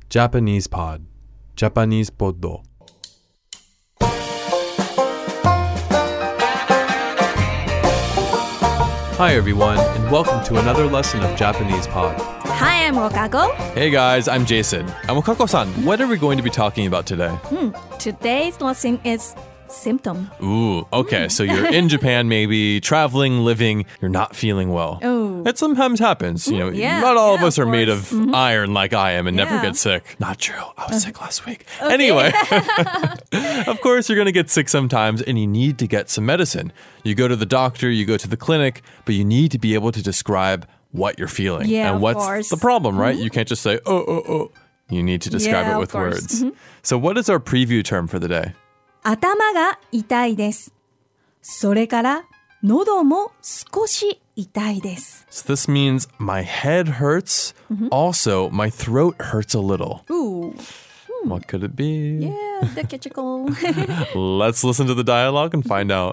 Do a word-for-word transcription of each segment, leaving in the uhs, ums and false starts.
Japanese Pod Japanese Poddo Hi everyone, and welcome to another lesson of Japanese Pod. Hi, I'm Wakako. Hey guys, I'm Jason. And Wakako-san, what are we going to be talking about today? Hmm. Today's lesson is symptom. Ooh, okay, so you're in Japan maybe, traveling, living, you're not feeling well. Oh. It sometimes happens, you know. Yeah, not all yeah, of us of are made course. of Mhm. iron like I am and never Yeah. get sick. Not true. I was sick last week. Anyway, of course you're going to get sick sometimes and you need to get some medicine. You go to the doctor, you go to the clinic, but you need to be able to describe what you're feeling. Yeah, and of what's course. the problem, right? You can't just say, oh, oh, oh. You need to describe Yeah, it of with course. words. So what is our preview term for the day? 頭が痛いです。それから喉も少し痛いです。 So this means my head hurts. Also, my throat hurts a little. Ooh. What could it be? Yeah, the kitchicle. Let's listen to the dialogue and find out.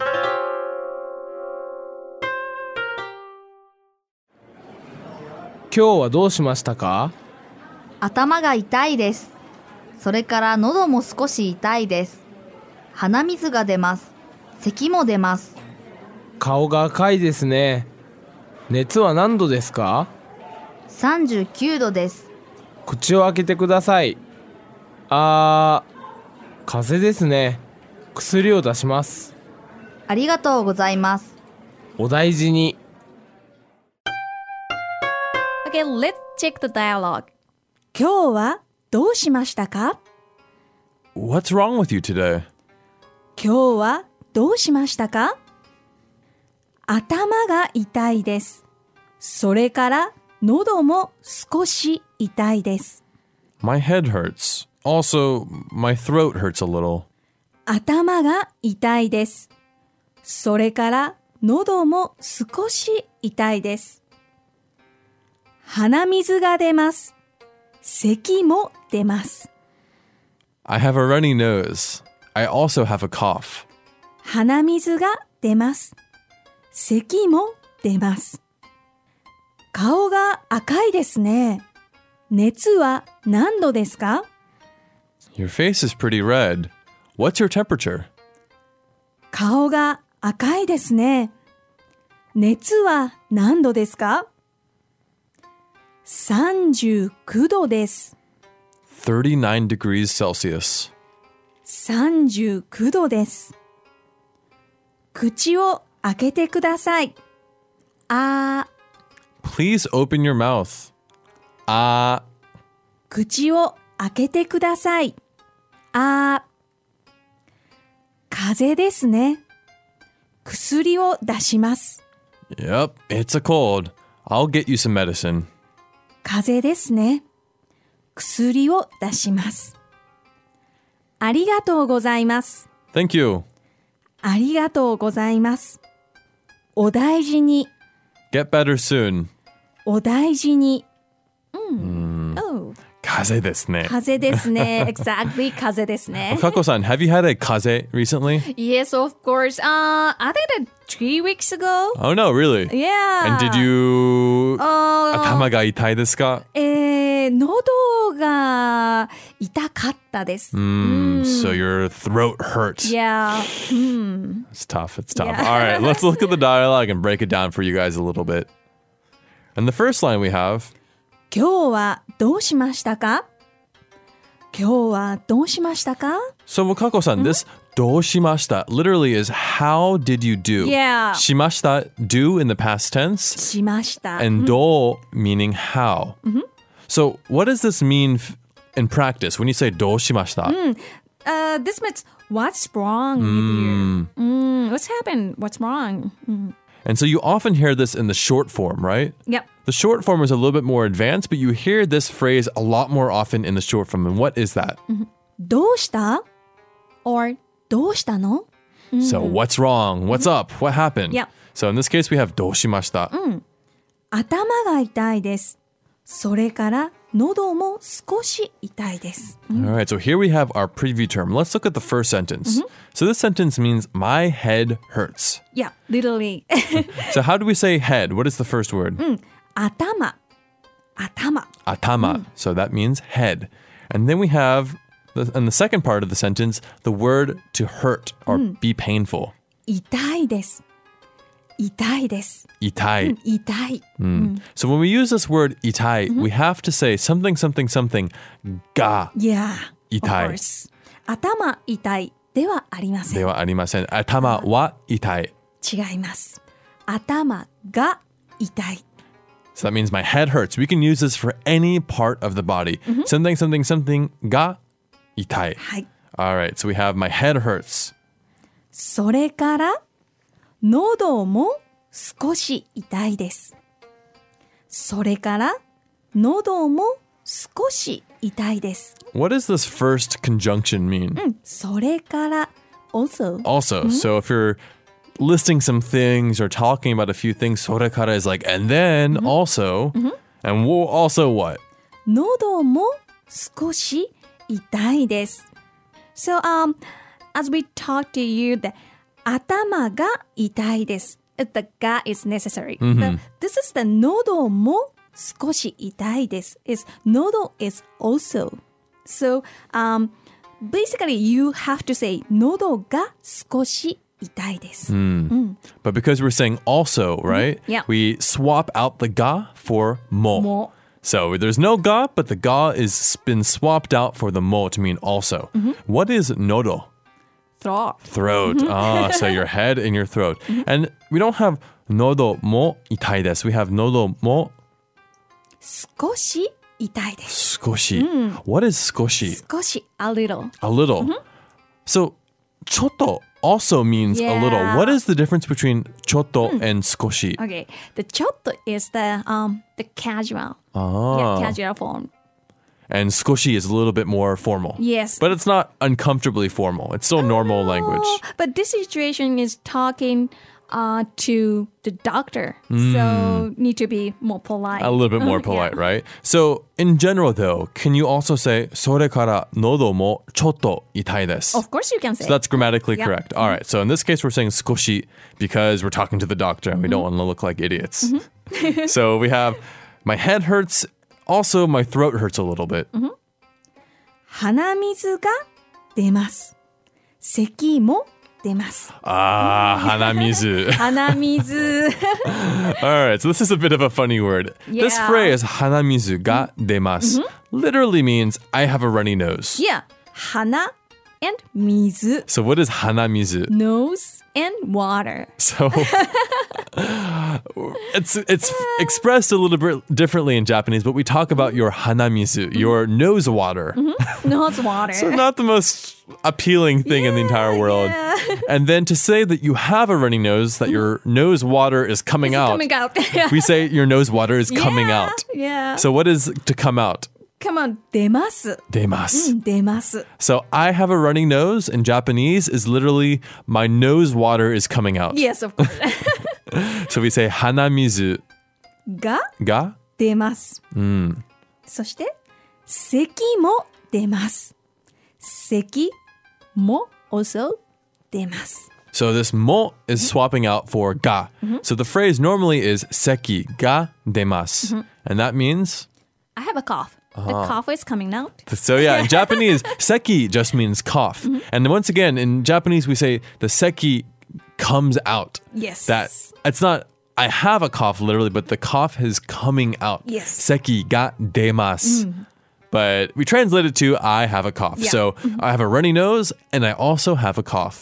今日はどうしましたか？ 頭が痛いです。それから喉も少し痛いです。鼻水が出ます。咳も出ます。 顔が赤いですね。熱は何度ですか？ さんじゅうきゅうどです。 口を開けてください。あー、風邪ですね。薬を出します。 ありがとうございます。 お大事に。 Okay, let's check the dialogue. 今日はどうしましたか？ What's wrong with you today? 今日はどうしましたか？頭が痛いです。それから喉も少し痛いです。 My head hurts. Also, my throat hurts a little. 頭が痛いです。それから喉も少し痛いです。鼻水が出ます。咳も出ます。 I have a runny nose. I also have a cough. 鼻水が出ます。咳も出ます。顔が赤いですね。熱は何度ですか？ Your face is pretty red. What's your temperature? 顔が赤いですね。熱は何度ですか？さんじゅうきゅうどです。 thirty-nine degrees Celsius. さんじゅうきゅうどです。口を開けてください。あー、 Please open your mouth. Ah, 口を開けてください。あー、風邪ですね。薬を出します。 yep, it's a cold. I'll get you some medicine. 風邪ですね。薬を出します。ありがとうございます。 Thank you. ありがとうございます。お大事に。 Get better soon. お大事に。うん。Oh. 風邪ですね。 風邪ですね。Exactly, 風邪ですね。 Okako-san, have you had a kaze recently? Yes, of course. Uh, I think that three weeks ago. Oh no, really? Yeah. And did you... あ頭が痛いですか？ えー、喉が痛かったです。 Mm, so your throat hurts. Yeah. Hmm. It's tough. It's tough. Yeah. All right, let's look at the dialogue and break it down for you guys a little bit. And the first line we have... 今日はどうしましたか？今日はどうしましたか？ So Wakako-san, this どうしました literally is how did you do? Yeah. しました do in the past tense しました。 and どう meaning how. So what does this mean f- in practice when you say どうしました? Uh, this means what's wrong with you? Mm, what's happened? What's wrong? Mm. And so you often hear this in the short form, right? Yep. The short form is a little bit more advanced, but you hear this phrase a lot more often in the short form. And what is that? どうした or どうしたの So what's wrong? What's up? What happened? Yep. So in this case, we have どうしました. 頭が痛いです。それから喉も少し痛いです。 All right, so here we have our preview term. Let's look at the first sentence. So this sentence means my head hurts. Yeah, literally. So how do we say head? What is the first word? 頭。 頭 Atama. So that means head. And then we have, the, in the second part of the sentence, the word to hurt or be painful. 痛いです。痛いです。 Itai. 痛い。 So when we use this word itai, we have to say something, something, something, ga Yeah, of 痛い course. 頭痛いではありません。 ではありません。頭は痛い。 違います。頭が痛い。 So that means my head hurts. We can use this for any part of the body. Something, something, something, ga itai. はい。 All right, so we have my head hurts. それから喉も少し痛いです。それから喉も少し痛いです。 What does this first conjunction mean? それから also Also, so if you're listing some things or talking about a few things, sorekara is like, and then also, and we'll also what? 喉も少し痛いです。So, um, as we talk to you, the 頭が痛いです。The が is necessary. The, this is the 喉も少し痛いです。Is 喉 is also. So, um, basically you have to say 喉が少し痛いです。 But because we're saying also, right? Yeah. We swap out the ga for mo. も So there's no ga, but the ga is been swapped out for the mo to mean also. What is nodo? throat. Throat. Ah, so your head and your throat. And we don't have nodo mo itai desu. We have nodo mo 少し痛いです。 skoshi. What is skoshi? 少し a little. A little. So choto also means a little. Yeah. What is the difference between choto and skoshi? Okay, the ちょっと is the um the casual. Ah. Yeah, casual form. And skoshi is a little bit more formal. Yes. But it's not uncomfortably formal. It's still normal language. Oh, but this situation is talking uh, to the doctor. So need to be more polite. A little bit more Yeah. polite, right? So in general though, can you also say それから喉もちょっと痛いです? Of course you can say. So that's grammatically Yeah. correct. All right. So in this case, we're saying skoshi because we're talking to the doctor and we don't want to look like idiots. So we have my head hurts. Also, my throat hurts a little bit. 鼻水が出ます。咳も出ます。 Ah, hanamizu. 鼻水 All right. So this is a bit of a funny word. This Yeah. phrase, hanamizu ga demasu, literally means I have a runny nose. Yeah. 鼻 and 水 So what is hanamizu? nose and water. So it's it's expressed a little bit differently in Japanese, but we talk about your hanamizu, your nose water. Nose water. So not the most appealing thing in the entire world. yeah. And then to say that you have a runny nose, that your nose water is coming It's out. coming out. Yeah. We say your nose water is coming Yeah, out. Yeah. So what is to come out? Come on, 出ます。 Demasu. 出ます。 So I have a running nose in Japanese is literally my nose water is coming out. Yes, of course. So we say hanamizu が ga 出ます。そして、咳も出ます。咳も also 出ます。 So this mo is swapping out for ga. So the phrase normally is seki ga demasu. And that means, I have a cough. The cough is coming out. so yeah, in Japanese, seki just means cough. And once again, in Japanese, we say the seki comes out. Yes. That it's not, I have a cough literally, but the cough is coming out. Yes. Seki ga demasu. But we translate it to I have a cough. Yeah. So I have a runny nose and I also have a cough.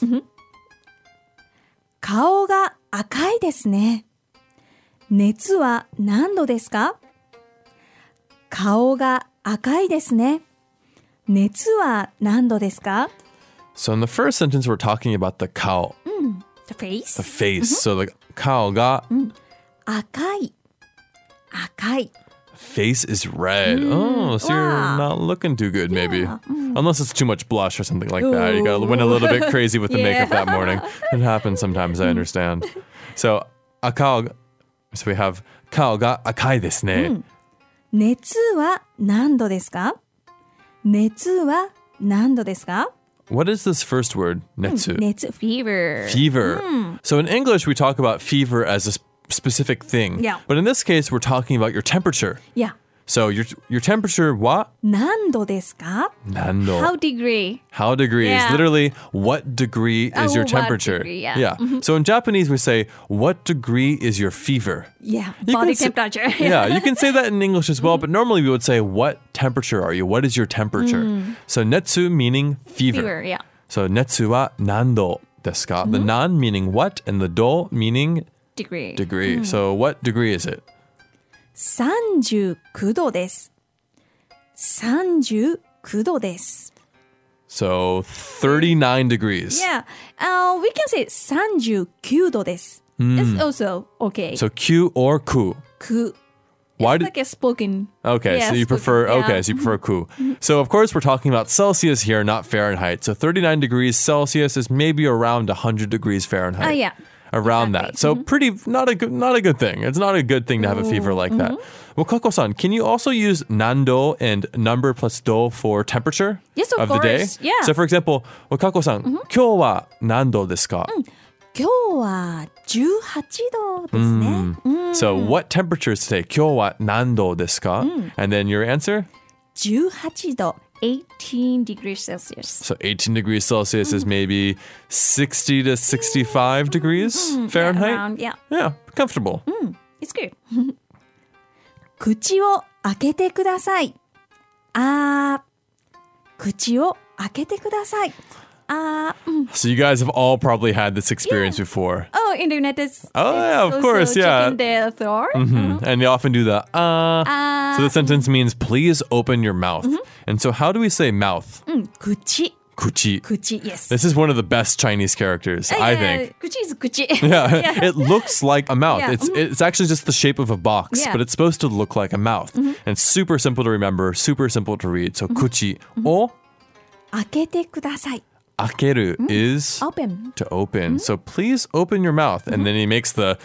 顔が赤いですね。熱は何度ですか？顔が赤いですね。熱は何度ですか？ So in the first sentence, we're talking about the kao, The face. the face. So the kao ga 赤い。赤い。 face is red. Oh, so you're wow. not looking too good, maybe. Unless it's too much blush or something like that. You gotta went a little bit crazy with the makeup that morning. It happens sometimes, I understand. So, akao, so we have kao ga akai desu ne. 熱は何度ですか？熱は何度ですか？ What is this first word? Netsu. 熱 fever. Fever. So in English, we talk about fever as a s- specific thing. Yeah. But in this case, we're talking about your temperature. Yeah. So your your temperature, what? 何度ですか Nando. How degree? How degree is Yeah. literally what degree is Oh, your what temperature. degree, yeah. So in Japanese we say, what degree is your fever? Yeah, You body can say- temperature. Yeah, you can say that in English as well, but normally we would say, what temperature are you? What is your temperature? So netsu meaning fever. Fever, yeah. So netsu wa nando desu ka? The nan meaning what and the do meaning Degree. degree. So what degree is it? さんじゅうきゅうどです。さんじゅうきゅうどです。 So thirty-nine degrees. Yeah, uh, we can say さんじゅうきゅうどです。It's also okay. So Q or ku. く Why It's did like a spoken. Okay, Yeah, so you spoken, prefer yeah. okay, so you prefer ku. So of course we're talking about Celsius here, not Fahrenheit. So thirty-nine degrees Celsius is maybe around one hundred degrees Fahrenheit. Ah, yeah. Around that. So pretty not a good not a good thing. It's not a good thing to have a fever like that. Well, Kako-san, can you also use nando and number plus do for temperature Yes, of the day? course. Yeah. So for example, well, Kako-san, 今日は何度ですか? 今日はじゅうはちどですね。 So what temperature is today? 今日は何度ですか? And then your answer? じゅうはちど、eighteen degrees Celsius. So eighteen degrees Celsius is maybe sixty to sixty-five degrees Fahrenheit. Around, yeah, Yeah, comfortable. it's good. 口を開けてください。あー、口を開けてください。あー、うん So you guys have all probably had this experience before. Oh, in the United States. Oh, yeah, of also course, yeah. checking their throat. Mhm. And they often do the uh. Ah. So the sentence means please open your mouth. And so how do we say mouth? うん、口、 Kuchi. 口、yes. This is one of the best Chinese characters, I think. 口 is 口。 Yeah, it looks like a mouth. Yeah. It's it's actually just the shape of a box, Yeah. but it's supposed to look like a mouth. And it's super simple to remember, super simple to read. So kuchi o 開けてください。 akeru is Open. to open. So please open your mouth. And then he makes the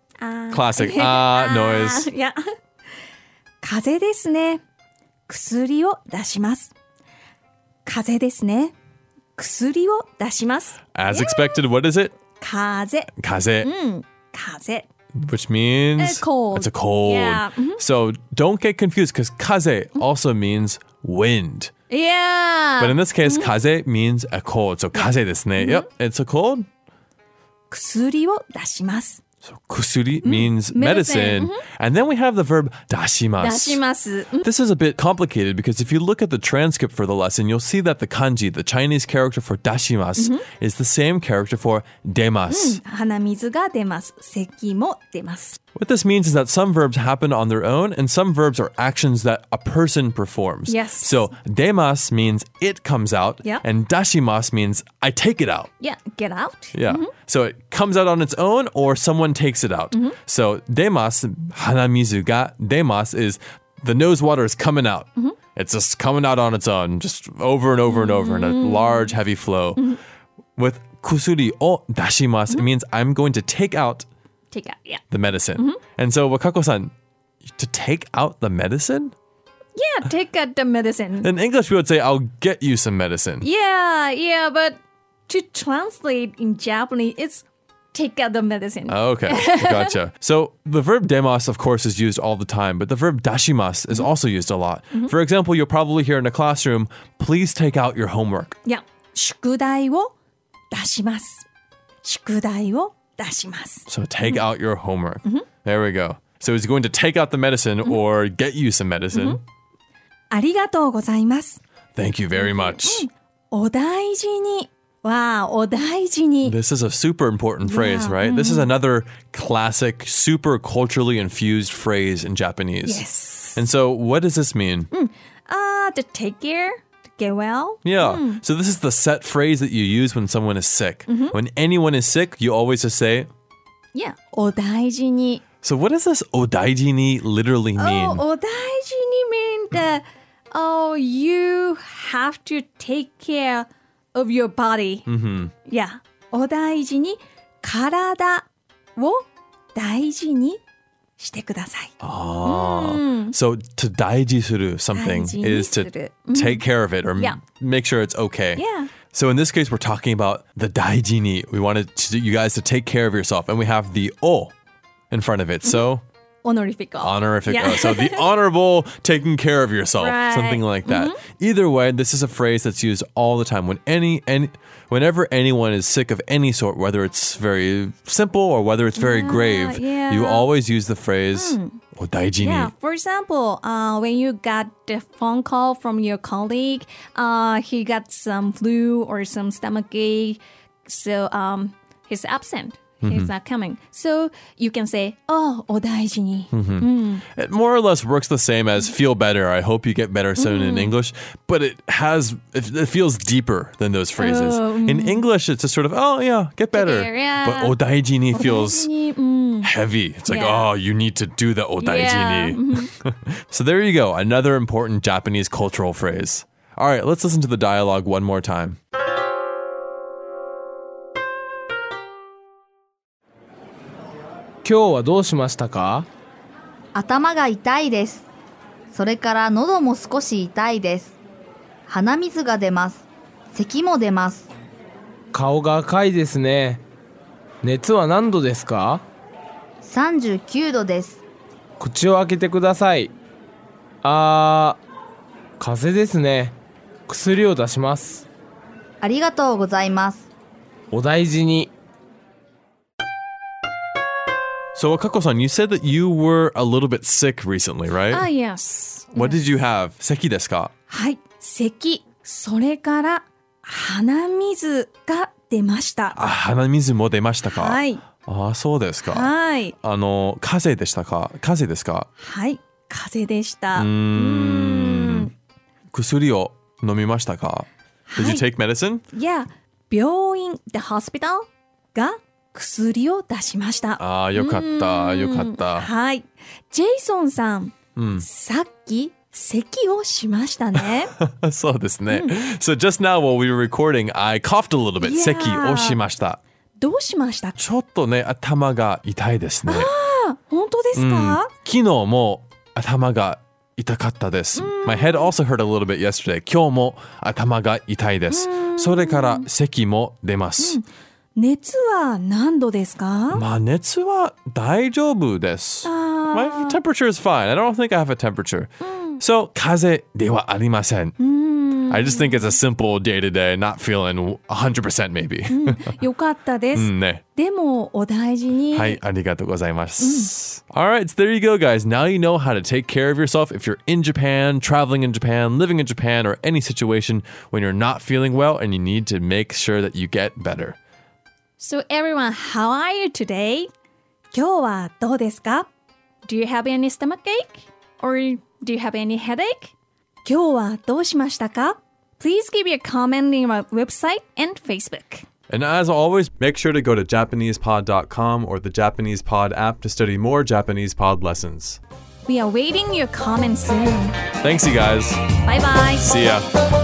classic ah noise. いや。風邪ですね。薬を出します。風邪ですね。薬を出します。 As expected, what is it? 風邪。 Kaze, うん。風邪。 which means A cold. it's a cold. Yeah. Mhm. So don't get confused because kaze also means wind. Yeah. But in this case, kaze means a cold. So kaze desu ne. Yep, it's a cold. 薬を出します。 So kusuri means medicine. medicine. And then we have the verb dashimasu. 出します。うん This is a bit complicated because if you look at the transcript for the lesson, you'll see that the kanji, the Chinese character for dashimasu, is the same character for demasu. 鼻水が出ます。咳も出ます。 What this means is that some verbs happen on their own and some verbs are actions that a person performs. Yes. So demas means it comes out Yeah. and dashimasu means I take it out. Yeah, get out. Yeah. So it comes out on its own or someone takes it out. So demas, hanamizu ga demas is the nose water is coming out. It's just coming out on its own, just over and over and over in a large, heavy flow. With kusuri o dashimasu, it means I'm going to take out Take out. Yeah. the medicine. And so Wakako-san, to take out the medicine? Yeah, take out the medicine. In English, we would say, I'll get you some medicine. Yeah, yeah, but to translate in Japanese, it's take out the medicine. Okay, gotcha. So the verb demos, of course, is used all the time, but the verb dashimasu is also used a lot. For example, you'll probably hear in a classroom, please take out your homework. いや、宿題を出します。宿題を出します。 So take out your homework. There we go. So he's going to take out the medicine or get you some medicine. ありがとうございます。 Thank you very much. お大事に。わあ、お大事に。 This is a super important phrase, Yeah. right? This is another classic, super culturally infused phrase in Japanese. Yes. And so what does this mean? Uh, to take care, to get well. Yeah. So this is the set phrase that you use when someone is sick. When anyone is sick, you always just say, Yeah. お大事に。 so what does this odaiji ni literally mean? Oh, お大事に mean that, oh, you have to take care of your body. Mm-hmm. Yeah. お大事に体を大事にしてください。 Ah. So to daiji suru something 大事に is to する。 take care of it or m- Yeah. make sure it's okay. Yeah. So in this case, we're talking about the daiji ni. We wanted to, you guys to take care of yourself. And we have the o in front of it. So お honorifico. Honorific. Yeah. Oh, so the honorable taking care of yourself, Right. something like that. Either way, this is a phrase that's used all the time when any any whenever anyone is sick of any sort, whether it's very simple or whether it's very Yeah, grave, yeah. you always use the phrase "odaiji ni." Yeah, for example, uh, when you got the phone call from your colleague, uh, he got some flu or some stomach ache, so um, he's absent. He's not coming. So you can say, oh, お大事に. It more or less works the same as "feel better." I hope you get better soon in English, but it has it, it feels deeper than those phrases. Oh, in English, it's just sort of "oh yeah, get better," better, yeah. but "odaiji ni" feels お大事に, mm. heavy. It's like, Yeah. oh, you need to do the odaiji Yeah. ni. So there you go, another important Japanese cultural phrase. All right, let's listen to the dialogue one more time. 今日はどうしましたか？ 頭が痛いです。それから喉も少し痛いです。鼻水が出ます。咳も出ます。 顔が赤いですね。熱は何度ですか？ さんじゅうきゅうどです。 口を開けてください。あー、風邪ですね。薬を出します。 ありがとうございます。 お大事に。 So, Akako-san, you said that you were a little bit sick recently, right? Ah, yes. What did you have? Seki desu ka? はい。咳、それから鼻水が出ました。 あ、鼻水も出ましたか？ はい。 あ、そうですか。 はい。 あの、風邪でしたか？風邪ですか？ はい。風邪でした。 うーん。薬を飲みましたか？ Did は you い。 take medicine? いや、病院、the hospital が薬を出しました。 ああ、よかった、 うんよかった。 はい。ジェイソンさん、 うん。 さっき咳をしましたね。 そうですね。So just now while we were recording, I coughed a little bit. Yeah. 咳をしました。 どうしましたか？ ちょっとね、頭が痛いですね。 あ、本当ですうんか？ 昨日も頭が痛かったです。My head also hurt a little bit yesterday. 今日も頭が痛いです。それから咳も出ます。 熱は何度ですか？ まあ熱は大丈夫です。 あ My ー temperature is fine. I don't think I have a temperature. So 風邪ではありません。I just think it's a simple day to day, not feeling one hundred percent maybe. よかったです。 うんね。 でもお大事に。 はい、ありがとうございます。Alright, so there you go, guys. Now you know how to take care of yourself if you're in Japan, traveling in Japan, living in Japan, or any situation when you're not feeling well and you need to make sure that you get better. So everyone, how are you today? 今日はどうですか？ Do you have any stomach ache? Or do you have any headache? 今日はどうしましたか？ Please give your comment in our website and Facebook. And as always, make sure to go to Japanese pod dot com or the Japanese Pod app to study more Japanese pod lessons. We are waiting your comments soon. Thanks, you guys. Bye bye. See ya.